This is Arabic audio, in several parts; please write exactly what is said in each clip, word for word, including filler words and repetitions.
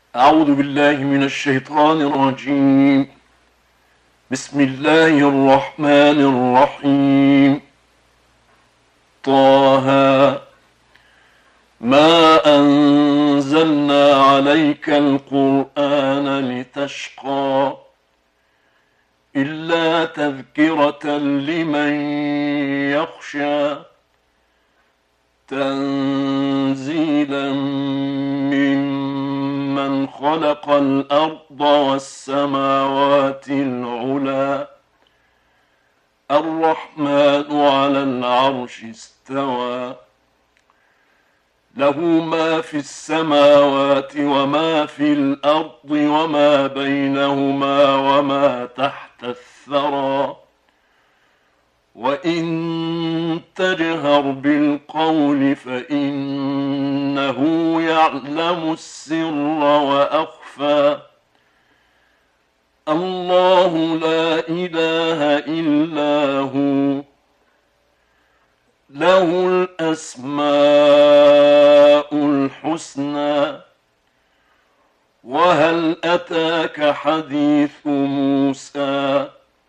أعوذ بالله من الشيطان الرجيم. بسم الله الرحمن الرحيم. طه ما أنزلنا عليك القرآن لتشقى إلا تذكرة لمن يخشى تنزيلا ممن خلق الأرض والسماوات العلى الرحمن على العرش استوى له ما في السماوات وما في الأرض وما بينهما وما تحت الثرى وإن تجهر بالقول فإنه يعلم السر وأخفى الله لا إله إلا هو له الأسماء الحسنى وهل أتاك حديث موسى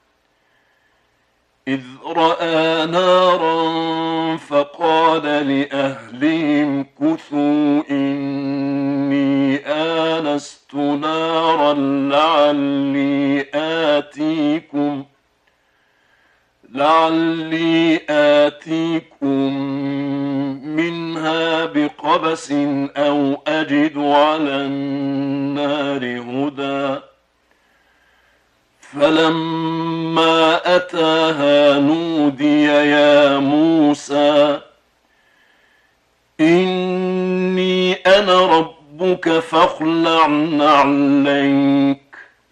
إذ رأى نارا فقال لأهلهم كثوا إني آنست نارا لعلي آتيكم لعلي آتيكم منها بقبس أو أجد على النار هدى فلما أتاها نودي يا موسى إني أنا ربك فاخلع نعليك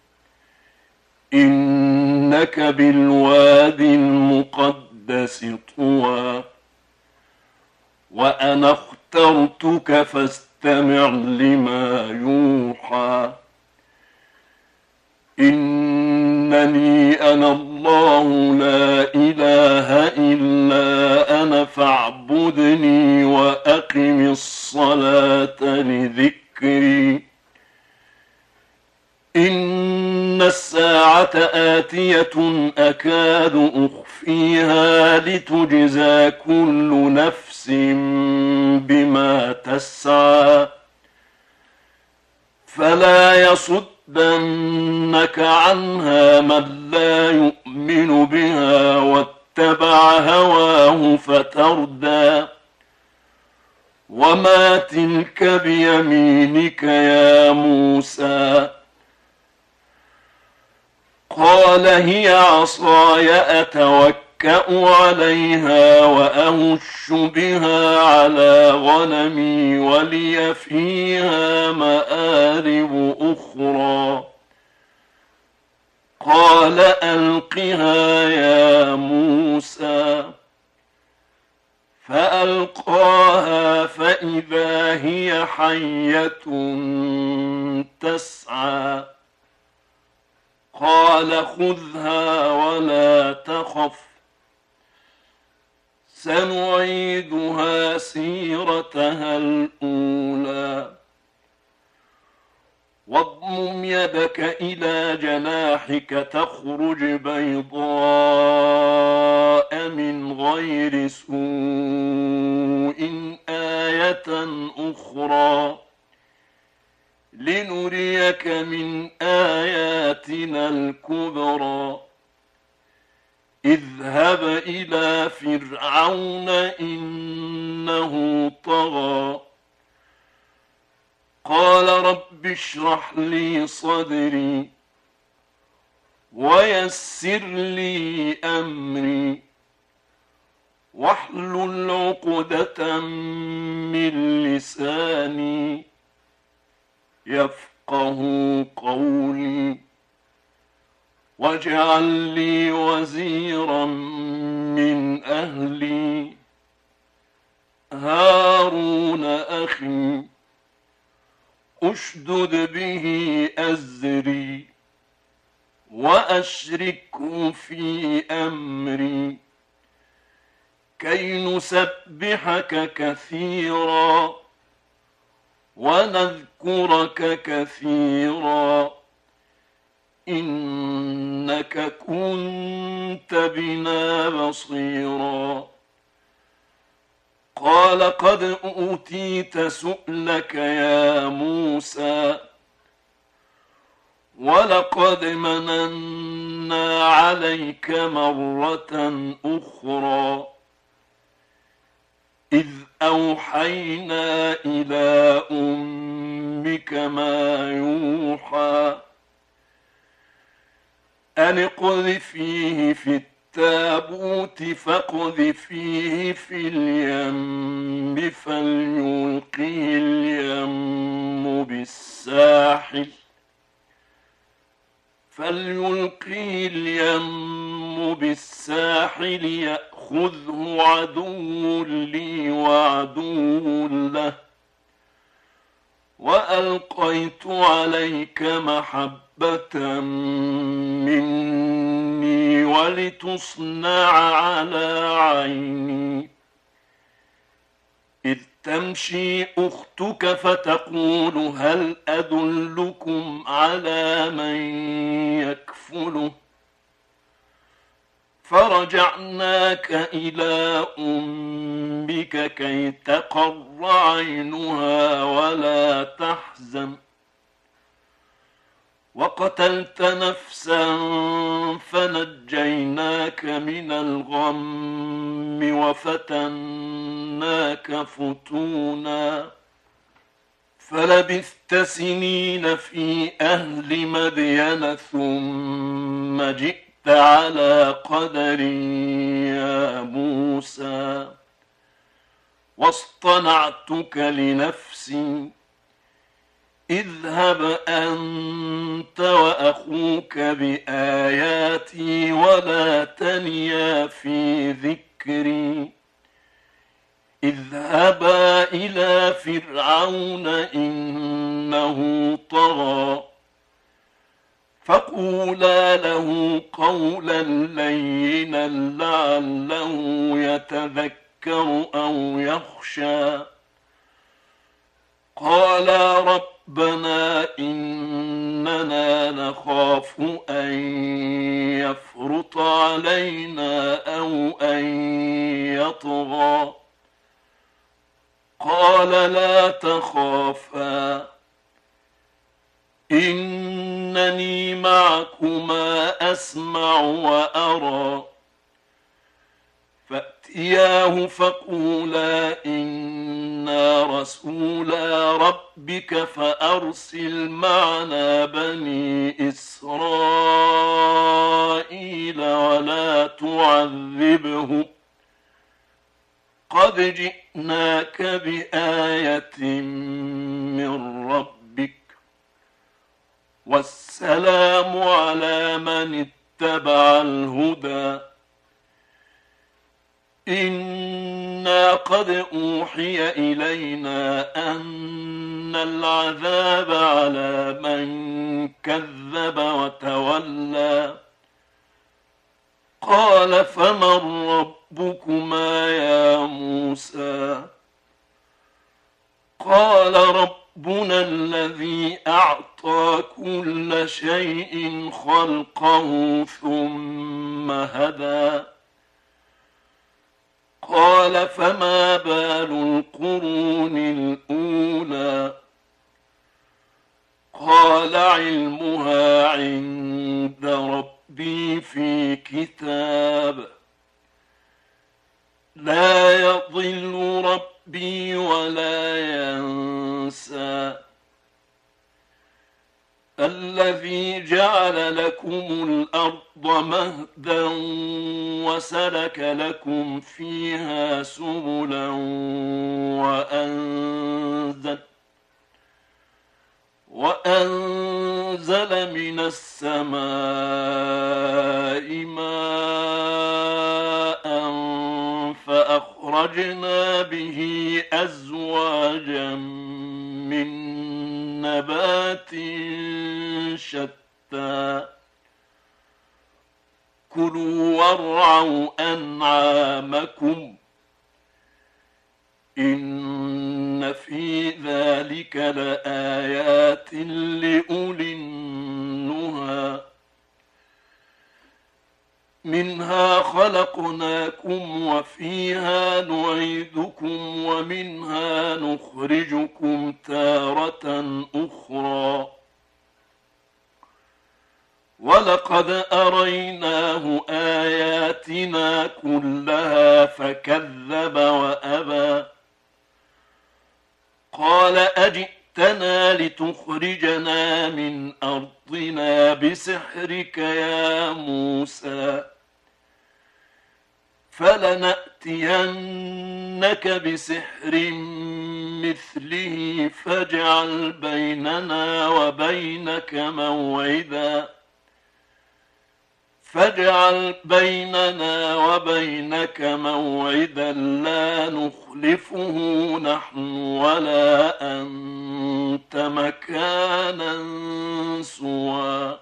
إنك بالوادي المقدس طوى وأنا اخترتك فاستمع لما يوحى إنني أنا الله لا إله إلا أنا فاعبدني وأقم الصلاة لذكري إن الساعة آتية أكاد أخفيها لتجزى كل نفس بما تسعى فلا يصدنك عنها من لا يؤمن بها واتبع هواه فتردى وما تلك بيمينك يا موسى قال هي عصاي أتوكأ عليها وأهش بها على غنمي ولي فيها مآرب أخرى قال ألقها يا موسى فألقاها فإذا هي حية تسعى قال خذها ولا تخف سنعيدها سيرتها الأولى واضمم يدك إلى جناحك تخرج بيضاء من غير سوء آية أخرى لنريك من آياتنا الكبرى اذهب إلى فرعون إنه طغى قال رب اشرح لي صدري ويسر لي أمري واحلل عقدة من لساني يفقه قولي واجعل لي وزيرا من أهلي هارون أخي أشدد به أزري وأشركه في أمري كي نسبحك كثيرا ونذكرك كثيرا إنك كنت بنا بصيرا قال قد أوتيت سؤلك يا موسى ولقد مننا عليك مرة أخرى إذ أوحينا إلى أمك ما يوحى أن اقذفيه في التابوت فاقذفيه في اليم فليلقه اليم بالساحل فليلقه اليم بالساحل يأخذه عدو لي وعدو له وألقيت عليك محبة مني ولتصنع على عيني إذ تمشي أختك فتقول هل أدلكم على من يكفله فرجعناك إلى أمك كي تقر عينها ولا تحزن وقتلت نفسا فنجيناك من الغم وفتناك فتونا فلبثت سنين في أهل مدين ثم جئت على قدر يا موسى واصطنعتك لنفسي اذهب أنت وأخوك بآياتي ولا تنيا في ذكري اذهبا إلى فرعون إنه طغى فقولا له قولا لينا لعله يتذكر أو يخشى قالا ربنا إننا نخاف أن يفرط علينا أو أن يطغى قال لا تخافا إنني معكما أسمع وأرى فأتياه فقولا إنا رسولا ربك فأرسل معنا بني إسرائيل ولا تعذبهم قد جئناك بآية من ربك والسلام على من اتبع الهدى إنا قد أوحي إلينا أن العذاب على من كذب وتولى قال فمن ربكما يا موسى قال ربنا الذي أعطى كل شيء خلقه ثم هدى قال فما بال القرون الأولى قال علمها عند ربي في كتاب لا يضل ربي ولا ينسى الذي جعل لكم الأرض مهدا وسلك لكم فيها سبلا وأنزل وأنزل من السماء ماء فأخرجنا به أزواجا من نبات شتى كلوا وارعوا أنعامكم إن إن في ذلك لآيات لأولي النهى منها خلقناكم وفيها نعيدكم ومنها نخرجكم تارة أخرى ولقد أريناه آياتنا كلها فكذب وأبى قال أجئتنا لتخرجنا من أرضنا بسحرك يا موسى فلنأتينك بسحر مثله فاجعل بيننا وبينك موعدا فاجعل بيننا وبينك موعدا لا نخلفه نحن ولا أنت مكانا سوى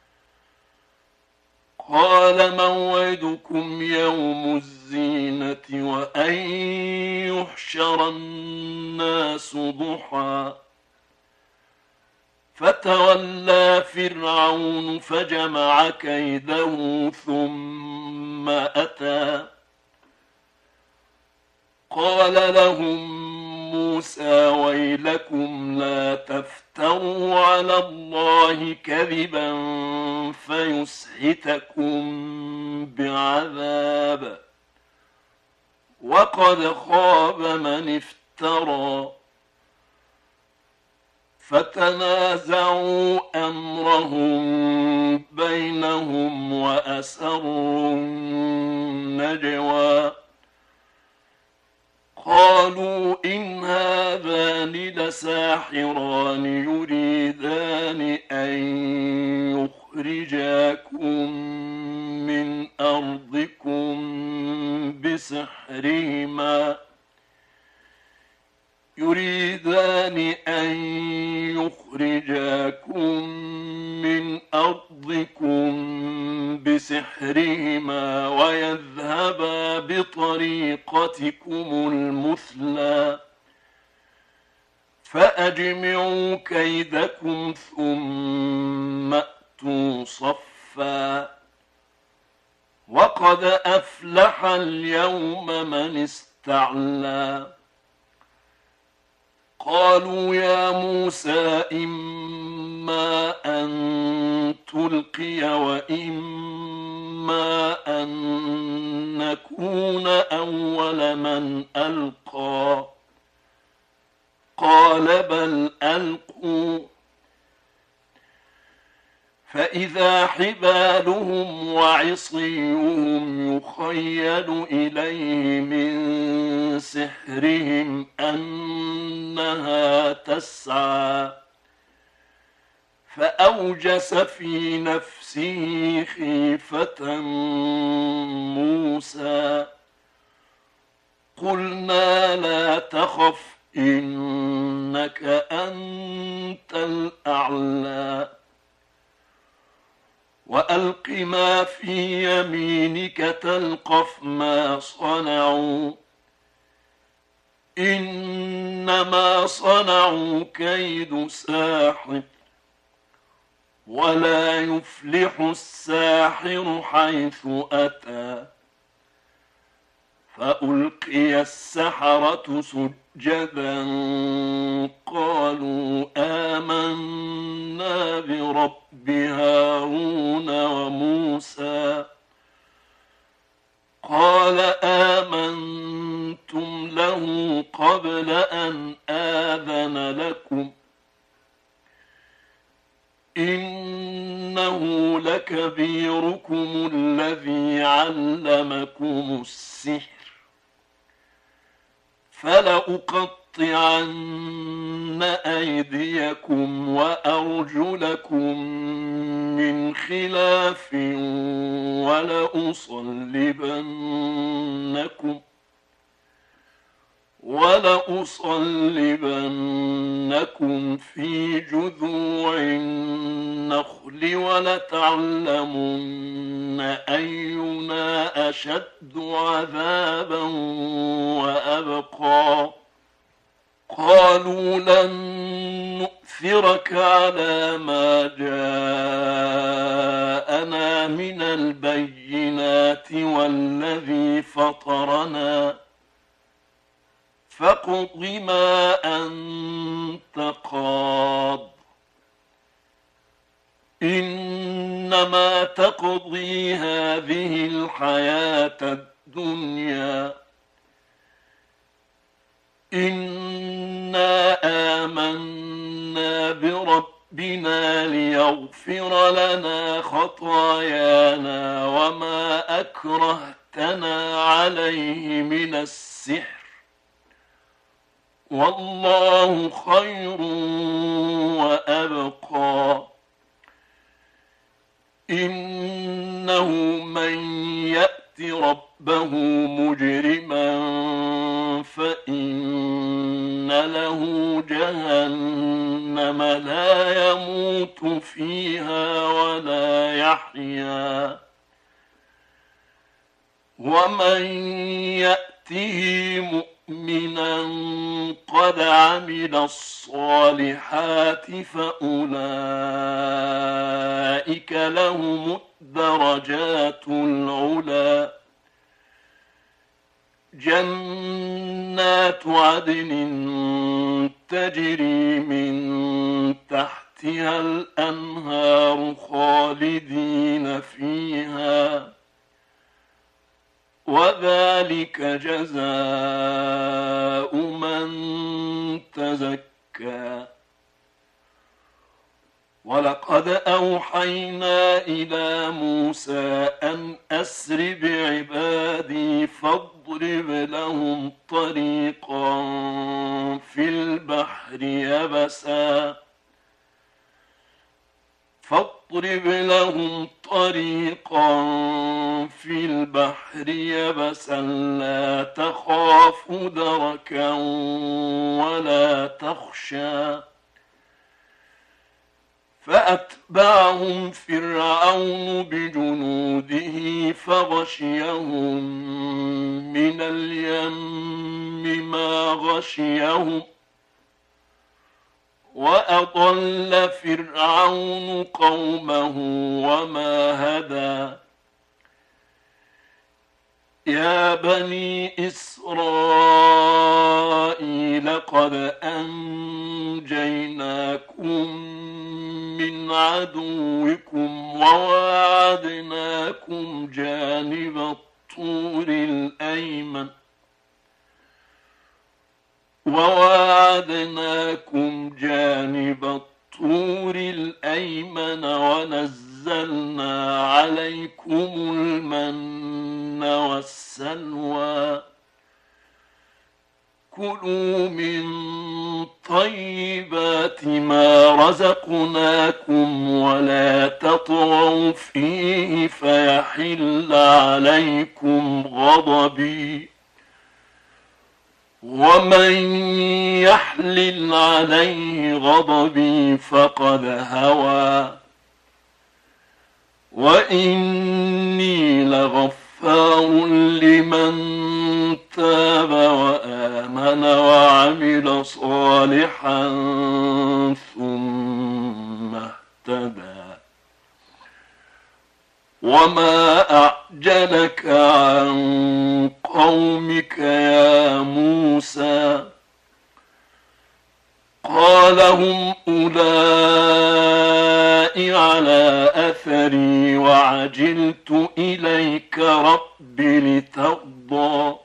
قال موعدكم يوم الزينة وأن يحشر الناس ضحى فتولى فرعون فجمع كيده ثم أتى قال لهم موسى ويلكم لا تفتروا على الله كذبا فيسحتكم بعذاب وقد خاب من افترى فتنازعوا أمرهم بينهم وأسروا النجوى قالوا إن هذان لساحران يريدان أن يخرجاكم من أرضكم بسحرهما يريدان أن يخرجاكم من أرضكم بسحرهما ويذهبا بطريقتكم المثلى فأجمعوا كيدكم ثم أتوا صفا وقد أفلح اليوم من استعلى قالوا يا موسى إما أن تلقي وإما أن نكون أول من ألقى قال بل ألقوا فإذا حبالهم وعصيهم يخيل إليه من سحرهم أنها تسعى فأوجس في نفسه خيفة موسى قلنا لا تخف إنك أنت الأعلى وألق ما في يمينك تلقف ما صنعوا إنما صنعوا كيد ساحر ولا يفلح الساحر حيث أتى فألقي السحرة سجدا قالوا آمنا برب هارون وموسى قال آمنتم له قبل أن آذن لكم إنه لكبيركم الذي علمكم السحر فلأقطعن أيديكم وأرجلكم من خلاف ولأصلبنكم ولأصلبنكم في جذوع النخل ولتعلمن أينا أشد عذابا وأبقى قالوا لن نؤثرك على ما جاءنا من البينات والذي فطرنا فاقض ما أنت قاض إنما تقضي هذه الحياة الدنيا إنا آمنا بربنا ليغفر لنا خطايانا وما أكرهتنا عليه من السحر والله خير وأبقى إنه من يأت ربه مجرما فإن له جهنم لا يموت فيها ولا يحيا ومن يأته مؤمنا قد عمل الصالحات فأولئك لهم الدرجات العلى جنات عدن تجري من تحتها الأنهار خالدين فيها وذلك جزاء من تزكى ولقد أوحينا إلى موسى أن أسر بعبادي فاضرب لهم طريقا في البحر يبسا فاضرب لهم طريقا في البحر يبسا لا تخاف دركا ولا تخشى فأتبعهم فرعون بجنوده فغشيهم من اليم ما غشيهم وأضل فرعون قومه وما هدى يا بني إسرائيل قد أنجيناكم من عدوكم وواعدناكم جانب الطور الأيمن وواعدناكم جانب الطور الأيمن ونزلنا عليكم المن والسلوى كلوا من طيبات ما رزقناكم ولا تطغوا فيه فيحل عليكم غضبي ومن يحلل عليه غضبي فقد هوى وإني لغفار لمن تاب وآمن وعمل صالحا ثم اهتدى وما أعجلك عن قومك يا موسى قال هم أولئك على أثري وعجلت إليك رب لترضى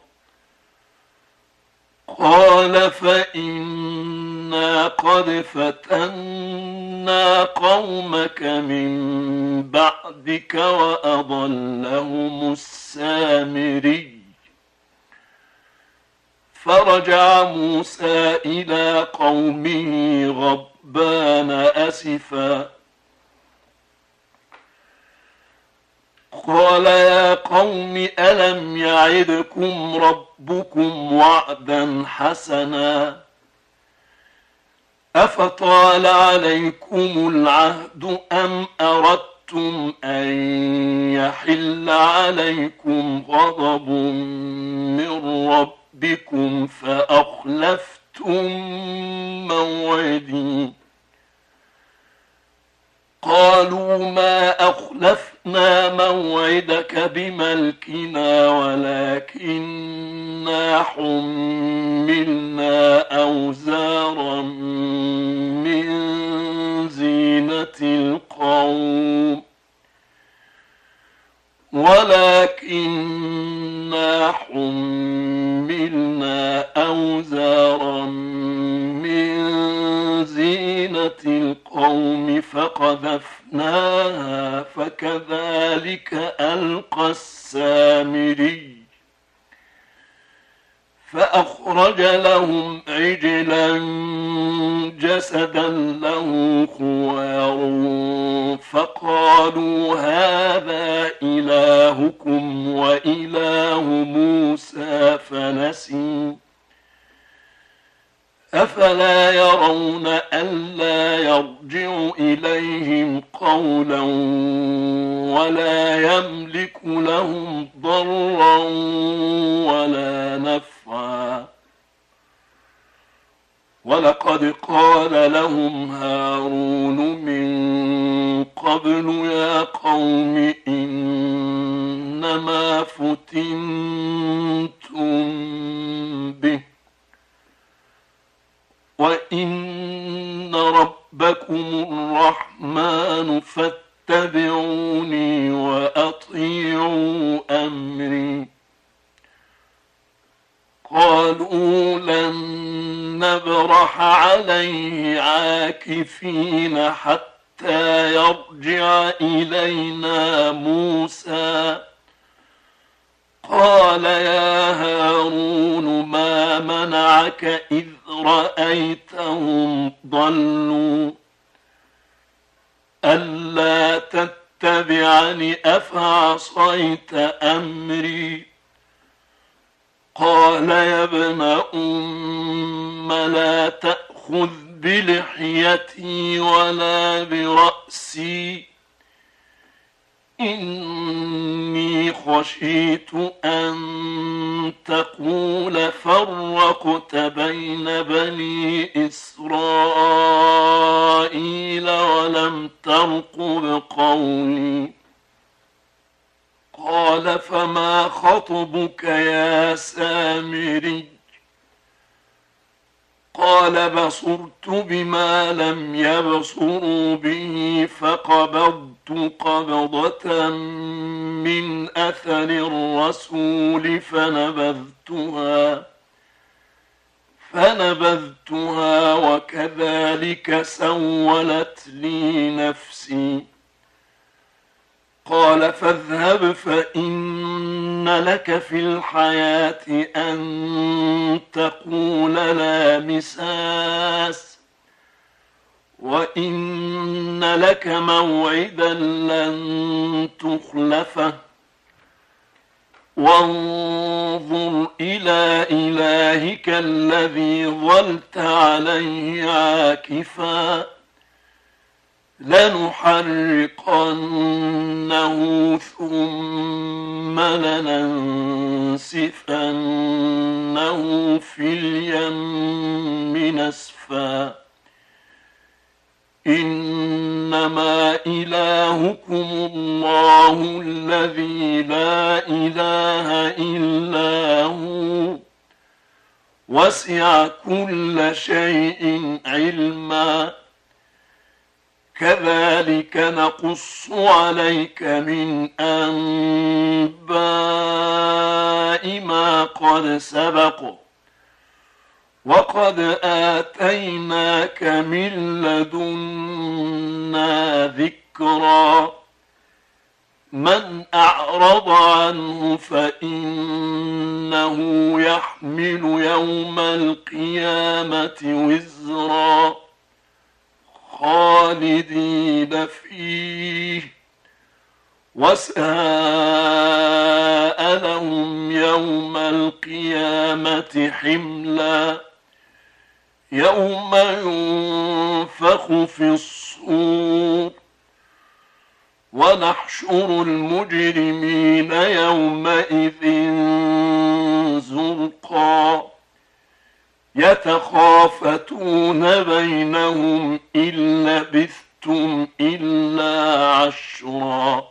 قال فإنا قد فتنا قومك من بعدك وأضلهم السامري فرجع موسى إلى قومه غضبان أسفا قال يا قوم ألم يعدكم ربكم وعدا حسنا أفطال عليكم العهد أم أردتم أن يحل عليكم غضب من ربكم فأخلفتم موعدي قالوا ما أخلفنا موعدك بملكنا ولكننا حملنا أوزارا من زينة القوم ولكننا حملنا أوزارا من زينة القوم فقذفناها فكذلك ألقى السامري فأخرج لهم عجلا جسدا له خوار فقالوا هذا إلهكم وإله موسى فنسي أفلا يرون ألا يرجع إليهم قولا ولا يملك لهم ضرا ولا نفعا ولقد قال لهم هارون من قبل يا قوم إنما فتنتم به وإن ربكم الرحمن فاتبعوني وأطيعوا أمري قالوا لن نبرح عليه عاكفين حتى يرجع إلينا موسى قال يا هارون ما منعك إذ رأيتهم ضلوا ألا تتبعني أفعصيت أمري قال يا ابن أم لا تأخذ بلحيتي ولا برأسي إني خشيت أن تقول فرقت بين بني إسرائيل ولم ترقب قولي قال فما خطبك يا سامري قال بصرت بما لم يبصروا به فقبضت قبضة من أثر الرسول فنبذتها فنبذتها وكذلك سولت لي نفسي قال فاذهب فإن لك في الحياة أن تقول لا مساس وإن لك موعدا لن تخلفه وانظر إلى إلهك الذي ظلت عليه عاكفا لنحرقنه ثم لننسفنه في اليم نسفا إنما إلهكم الله الذي لا إله إلا هو وسع كل شيء علما كذلك نقص عليك من أنباء ما قد سبق وقد آتيناك من لدنا ذكرا من أعرض عنه فإنه يحمل يوم القيامة وزرا خالدين فيه وساء لهم يوم القيامة حملا يوم ينفخ في الصور ونحشر المجرمين يومئذ زرقا يتخافتون بينهم إن لبثتم إلا عشرا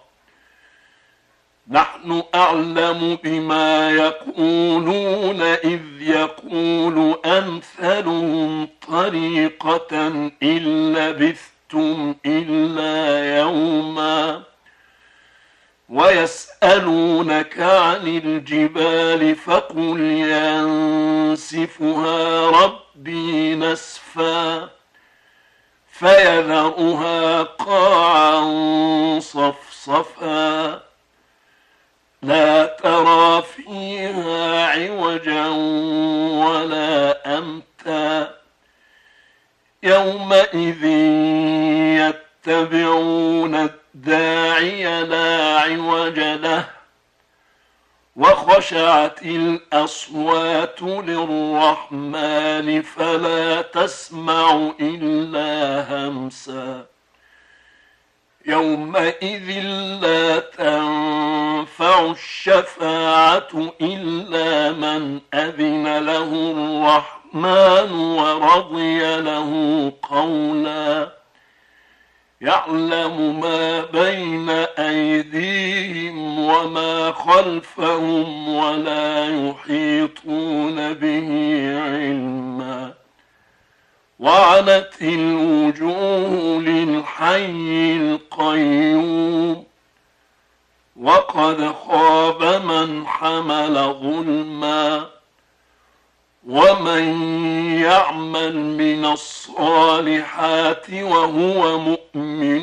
نحن أعلم بما يقولون إذ يقول أمثلهم طريقة إن لبثتم إلا يوما ويسألونك عن الجبال فقل ينسفها ربي نسفا فيذرها قاعا صفصفا لا ترى فيها عوجا ولا أمتا يومئذ يتبعون الداعي لا عوج له وخشعت الأصوات للرحمن فلا تسمع إلا همسا يومئذ لا تنفع الشفاعة إلا من أذن له الرحمن ورضي له قولا يعلم ما بين أيديهم وما خلفهم ولا يحيطون به علما وعنت الوجوه للحي القيوم وقد خاب من حمل ظلما ومن يعمل من الصالحات وهو مؤمن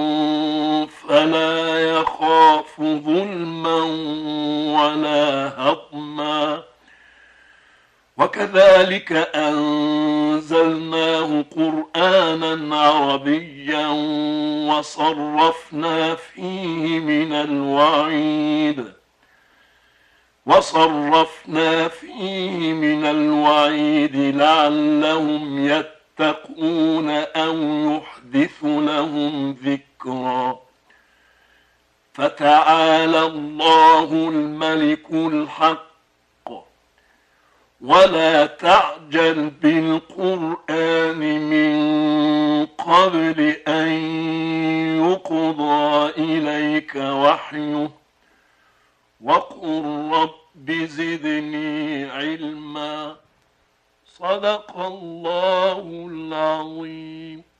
فلا يخاف ظلما ولا هضما وكذلك أنزلناه قرآنا عربيا وصرفنا فيه من الوعيد وصرفنا فيه من الوعيد لعلهم يتقون أو يحدث لهم ذكرا فتعالى الله الملك الحق ولا تعجل بالقرآن من قبل أن يقضى إليك وحيه وقل رب زدني علما صدق الله العظيم.